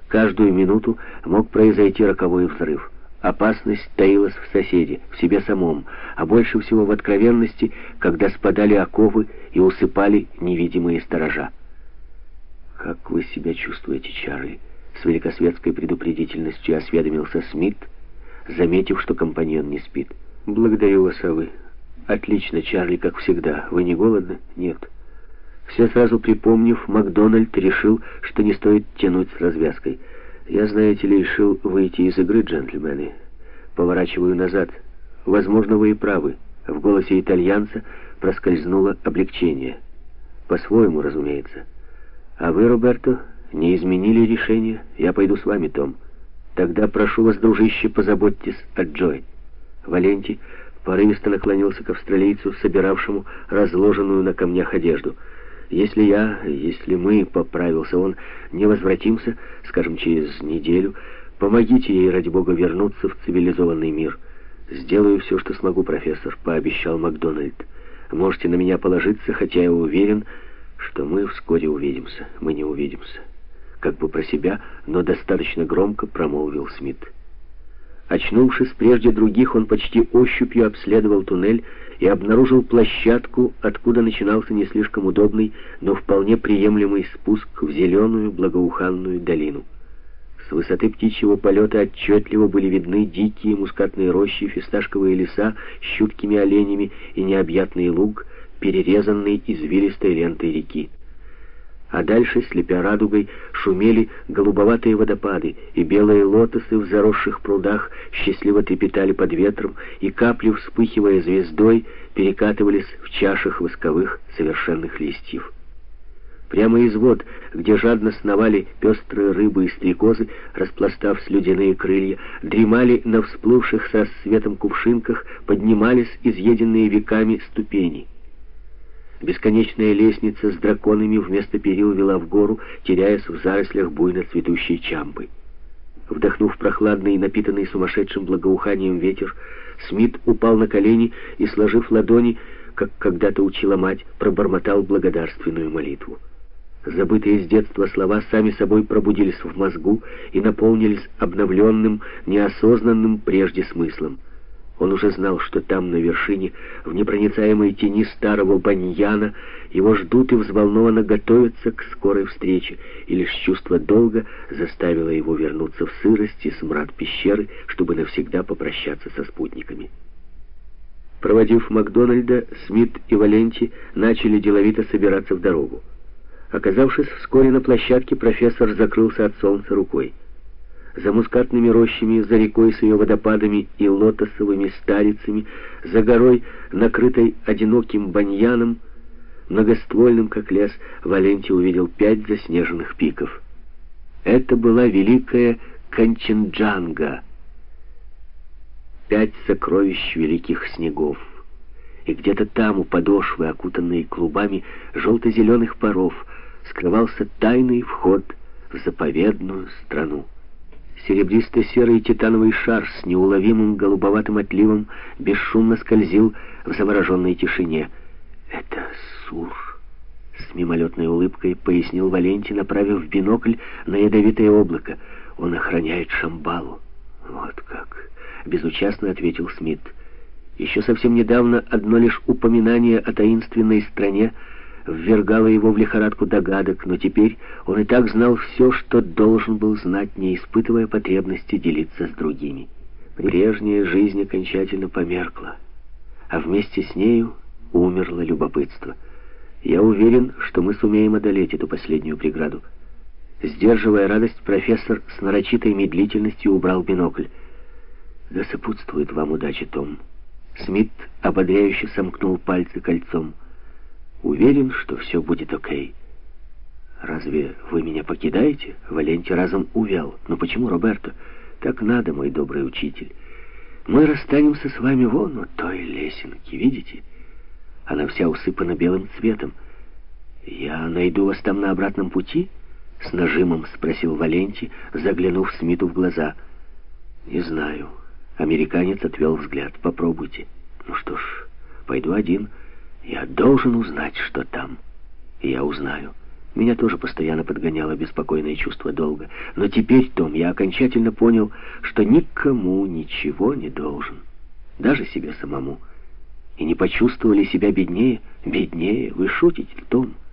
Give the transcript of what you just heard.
Каждую минуту мог произойти роковой взрыв. Опасность таилась в соседе, в себе самом, а больше всего в откровенности, когда спадали оковы и усыпали невидимые сторожа. «Как вы себя чувствуете, Чарли?» — с великосветской предупредительностью осведомился Смит, заметив, что компаньон не спит. «Благодарю вас, а вы?» «Отлично, Чарли, как всегда. Вы не голодны?» «Нет». Все сразу припомнив, Макдональд решил, что не стоит тянуть с развязкой. «Я, знаете ли, решил выйти из игры, джентльмены. Поворачиваю назад. Возможно, вы и правы». В голосе итальянца проскользнуло облегчение. «По-своему, разумеется. А вы, Роберто, не изменили решение? Я пойду с вами, Том. Тогда прошу вас, дружище, позаботьтесь о Джой». Валенти порывисто наклонился к австралийцу, собиравшему разложенную на камнях одежду. «Если мы, — поправился он, — не возвратимся, скажем, через неделю, помогите ей, ради бога, вернуться в цивилизованный мир». «Сделаю все, что смогу, профессор», — пообещал Макдональд. «Можете на меня положиться, хотя я уверен, что мы вскоре увидимся. Мы не увидимся». Как бы про себя, но достаточно громко промолвил Смит. Очнувшись прежде других, он почти ощупью обследовал туннель и обнаружил площадку, откуда начинался не слишком удобный, но вполне приемлемый спуск в зеленую благоуханную долину. С высоты птичьего полета отчетливо были видны дикие мускатные рощи, фисташковые леса с чуткими оленями и необъятный луг, перерезанный извилистой лентой реки. А дальше, слепя радугой, шумели голубоватые водопады, и белые лотосы в заросших прудах счастливо трепетали под ветром, и капли, вспыхивая звездой, перекатывались в чашах восковых совершенных листьев. Прямо из вод, где жадно сновали пестрые рыбы и стрекозы, распластав слюдяные крылья, дремали на всплывших со светом кувшинках, поднимались изъеденные веками ступени. Бесконечная лестница с драконами вместо перил вела в гору, теряясь в зарослях буйно цветущей чампы. Вдохнув прохладный и напитанный сумасшедшим благоуханием ветер, Смит упал на колени и, сложив ладони, как когда-то учила мать, пробормотал благодарственную молитву. Забытые с детства слова сами собой пробудились в мозгу и наполнились обновленным, неосознанным прежде смыслом. Он уже знал, что там, на вершине, в непроницаемой тени старого баньяна, его ждут и взволнованно готовятся к скорой встрече, и лишь чувство долга заставило его вернуться в сырость и смрад пещеры, чтобы навсегда попрощаться со спутниками. Проводив Макдональда, Смит и Валенти начали деловито собираться в дорогу. Оказавшись вскоре на площадке, профессор закрылся от солнца рукой. За мускатными рощами, за рекой с ее водопадами и лотосовыми старицами, за горой, накрытой одиноким баньяном, многоствольным, как лес, Валенти увидел 5 заснеженных пиков. Это была великая Канченджанга, 5 сокровищ великих снегов. И где-то там, у подошвы, окутанной клубами желто-зеленых паров, скрывался тайный вход в заповедную страну. Серебристо-серый титановый шар с неуловимым голубоватым отливом бесшумно скользил в замороженной тишине. «Это Сур», — с мимолетной улыбкой пояснил Валенти, направив бинокль на ядовитое облако. «Он охраняет Шамбалу». «Вот как», — безучастно ответил Смит. Еще совсем недавно одно лишь упоминание о таинственной стране ввергало его в лихорадку догадок, но теперь он и так знал все, что должен был знать, не испытывая потребности делиться с другими. Прежняя жизнь окончательно померкла, а вместе с нею умерло любопытство. Я уверен, что мы сумеем одолеть эту последнюю преграду. Сдерживая радость, профессор с нарочитой медлительностью убрал бинокль. «Да сопутствует вам удача, Том». Смит ободряюще сомкнул пальцы кольцом. «Уверен, что все будет окей». «Разве вы меня покидаете?» Валенти разом увял. «Но почему, Роберто?» «Так надо, мой добрый учитель. Мы расстанемся с вами вон у той лесенки, видите? Она вся усыпана белым цветом. Я найду вас там на обратном пути?» С нажимом спросил Валенти, заглянув Смиту в глаза. «Не знаю». Американец отвел взгляд. «Попробуйте». «Ну что ж, пойду один. Я должен узнать, что там. И я узнаю». Меня тоже постоянно подгоняло беспокойное чувство долга. Но теперь, Том, я окончательно понял, что никому ничего не должен. Даже себе самому. И не почувствовали себя беднее? Беднее? Вы шутите, Том?